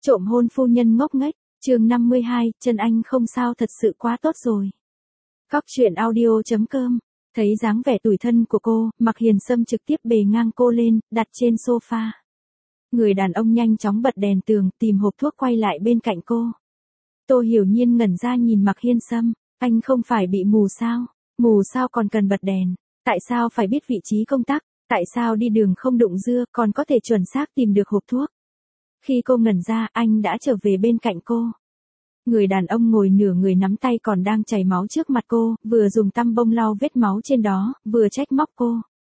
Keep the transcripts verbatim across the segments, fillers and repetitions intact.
Trộm hôn phu nhân ngốc nghếch, chương năm mươi hai, chân anh không sao thật sự quá tốt rồi. Cóc truyện audio chấm com, thấy dáng vẻ tủi thân của cô, Mạc Hiền Sâm trực tiếp bề ngang cô lên, đặt trên sofa. Người đàn ông nhanh chóng bật đèn tường, tìm hộp thuốc quay lại bên cạnh cô. Tô Hiểu Nhiên ngẩn ra nhìn Mạc Hiền Sâm, anh không phải bị mù sao? Mù sao còn cần bật đèn? Tại sao phải biết vị trí công tắc? Tại sao đi đường không đụng dưa còn có thể chuẩn xác tìm được hộp thuốc? Khi cô ngẩn ra, anh đã trở về bên cạnh cô. Người đàn ông ngồi nửa người nắm tay còn đang chảy máu trước mặt cô, vừa dùng tăm bông lau vết máu trên đó, vừa trách móc cô.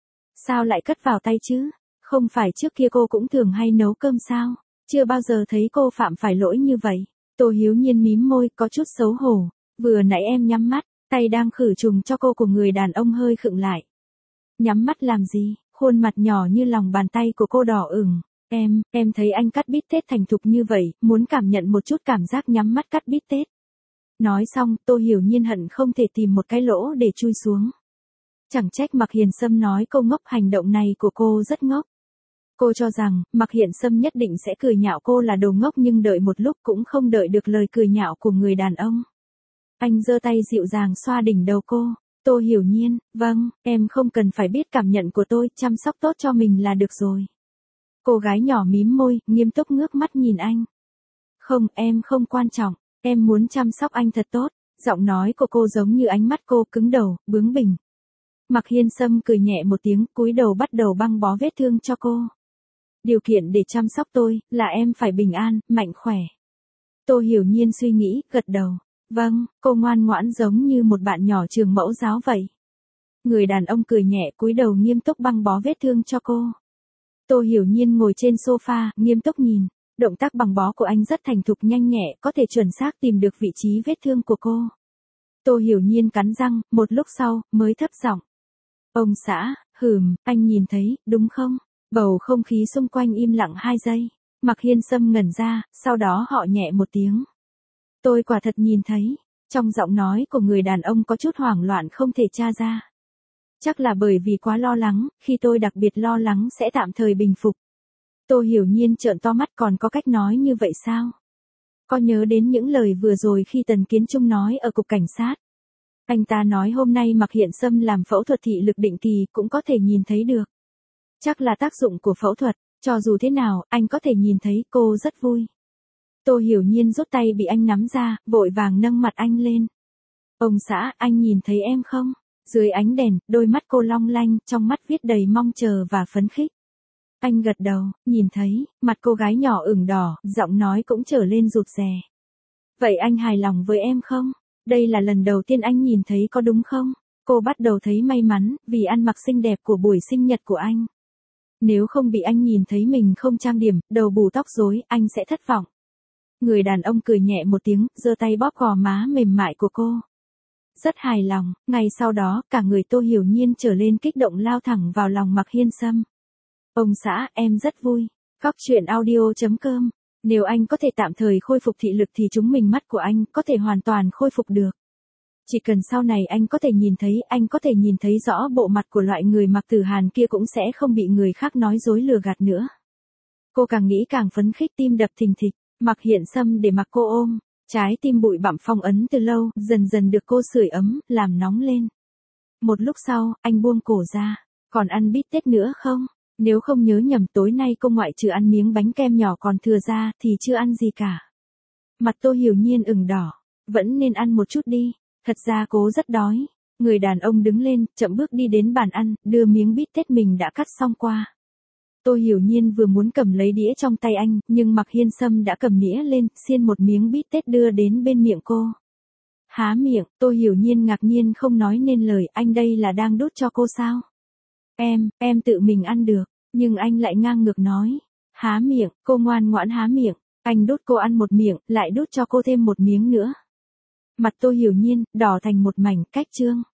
Sao lại cất vào tay chứ? Không phải trước kia cô cũng thường hay nấu cơm sao? Chưa bao giờ thấy cô phạm phải lỗi như vậy. Tô Hiếu Nhiên mím môi, có chút xấu hổ. Vừa nãy em nhắm mắt, tay đang khử trùng cho cô của người đàn ông hơi khựng lại. Nhắm mắt làm gì? Khuôn mặt nhỏ như lòng bàn tay của cô đỏ ửng. Em, em thấy anh cắt bít tết thành thục như vậy, muốn cảm nhận một chút cảm giác nhắm mắt cắt bít tết. Nói xong, Tô Hiểu Nhiên hận không thể tìm một cái lỗ để chui xuống. Chẳng trách Mạc Hiền Sâm nói câu ngốc, hành động này của cô rất ngốc. Cô cho rằng, Mạc Hiền Sâm nhất định sẽ cười nhạo cô là đồ ngốc, nhưng đợi một lúc cũng không đợi được lời cười nhạo của người đàn ông. Anh giơ tay dịu dàng xoa đỉnh đầu cô. Tô Hiểu Nhiên, vâng, em không cần phải biết cảm nhận của tôi, chăm sóc tốt cho mình là được rồi. Cô gái nhỏ mím môi, nghiêm túc ngước mắt nhìn anh. Không, em không quan trọng, em muốn chăm sóc anh thật tốt. Giọng nói của cô giống như ánh mắt cô cứng đầu, bướng bỉnh. Mạc Hiên Sâm cười nhẹ một tiếng, cúi đầu bắt đầu băng bó vết thương cho cô. Điều kiện để chăm sóc tôi, là em phải bình an, mạnh khỏe. Tô Hiểu Nhiên suy nghĩ, gật đầu. Vâng, cô ngoan ngoãn giống như một bạn nhỏ trường mẫu giáo vậy. Người đàn ông cười nhẹ, cúi đầu nghiêm túc băng bó vết thương cho cô. Tô Hiểu Nhiên ngồi trên sofa, nghiêm túc nhìn. Động tác băng bó của anh rất thành thục nhanh nhẹ, có thể chuẩn xác tìm được vị trí vết thương của cô. Tô Hiểu Nhiên cắn răng, một lúc sau, mới thấp giọng. Ông xã, hừm, anh nhìn thấy, đúng không? Bầu không khí xung quanh im lặng hai giây. Mạc Hiên Sâm ngẩn ra, sau đó họ nhẹ một tiếng. Tôi quả thật nhìn thấy. Trong giọng nói của người đàn ông có chút hoảng loạn không thể tra ra. Chắc là bởi vì quá lo lắng, khi tôi đặc biệt lo lắng sẽ tạm thời bình phục. Tô Hiểu Nhiên trợn to mắt, còn có cách nói như vậy sao? Có nhớ đến những lời vừa rồi khi Tần Kiến Trung nói ở cục cảnh sát. Anh ta nói hôm nay Mạc Hiển Sâm làm phẫu thuật thị lực định kỳ cũng có thể nhìn thấy được. Chắc là tác dụng của phẫu thuật, cho dù thế nào, anh có thể nhìn thấy, cô rất vui. Tô Hiểu Nhiên rút tay bị anh nắm ra, vội vàng nâng mặt anh lên. Ông xã, anh nhìn thấy em không? Dưới ánh đèn, đôi mắt cô long lanh, trong mắt viết đầy mong chờ và phấn khích. Anh gật đầu, nhìn thấy, mặt cô gái nhỏ ửng đỏ, giọng nói cũng trở lên rụt rè. Vậy anh hài lòng với em không? Đây là lần đầu tiên anh nhìn thấy có đúng không? Cô bắt đầu thấy may mắn, vì ăn mặc xinh đẹp của buổi sinh nhật của anh. Nếu không bị anh nhìn thấy mình không trang điểm, đầu bù tóc rối, anh sẽ thất vọng. Người đàn ông cười nhẹ một tiếng, giơ tay bóp gò má mềm mại của cô. Rất hài lòng, ngày sau đó, cả người Tô Hiểu Nhiên trở lên kích động, lao thẳng vào lòng Mạc Hiên Sâm. Ông xã, em rất vui. Cóc truyện audio chấm com. Nếu anh có thể tạm thời khôi phục thị lực thì chúng mình mắt của anh có thể hoàn toàn khôi phục được. Chỉ cần sau này anh có thể nhìn thấy, anh có thể nhìn thấy rõ bộ mặt của loại người Mạc Tử Hàn kia cũng sẽ không bị người khác nói dối lừa gạt nữa. Cô càng nghĩ càng phấn khích, tim đập thình thịch. Mạc Hiển Sâm để mặc cô ôm. Trái tim bụi bặm phong ấn từ lâu, dần dần được cô sưởi ấm, làm nóng lên. Một lúc sau, anh buông cổ ra. Còn ăn bít tết nữa không? Nếu không nhớ nhầm, tối nay cô ngoại trừ ăn miếng bánh kem nhỏ còn thừa ra thì chưa ăn gì cả. Mặt Tô Hiểu Nhiên ửng đỏ. Vẫn nên ăn một chút đi. Thật ra cô rất đói. Người đàn ông đứng lên, chậm bước đi đến bàn ăn, đưa miếng bít tết mình đã cắt xong qua. Tô Hiểu Nhiên vừa muốn cầm lấy đĩa trong tay anh, nhưng Mạc Hiên Sâm đã cầm nĩa lên, xiên một miếng bít tết đưa đến bên miệng cô. Há miệng, Tô Hiểu Nhiên ngạc nhiên không nói nên lời, anh đây là đang đút cho cô sao? Em, em tự mình ăn được, nhưng anh lại ngang ngược nói. Há miệng, cô ngoan ngoãn há miệng, anh đút cô ăn một miệng, lại đút cho cô thêm một miếng nữa. Mặt Tô Hiểu Nhiên, đỏ thành một mảnh, cách trương.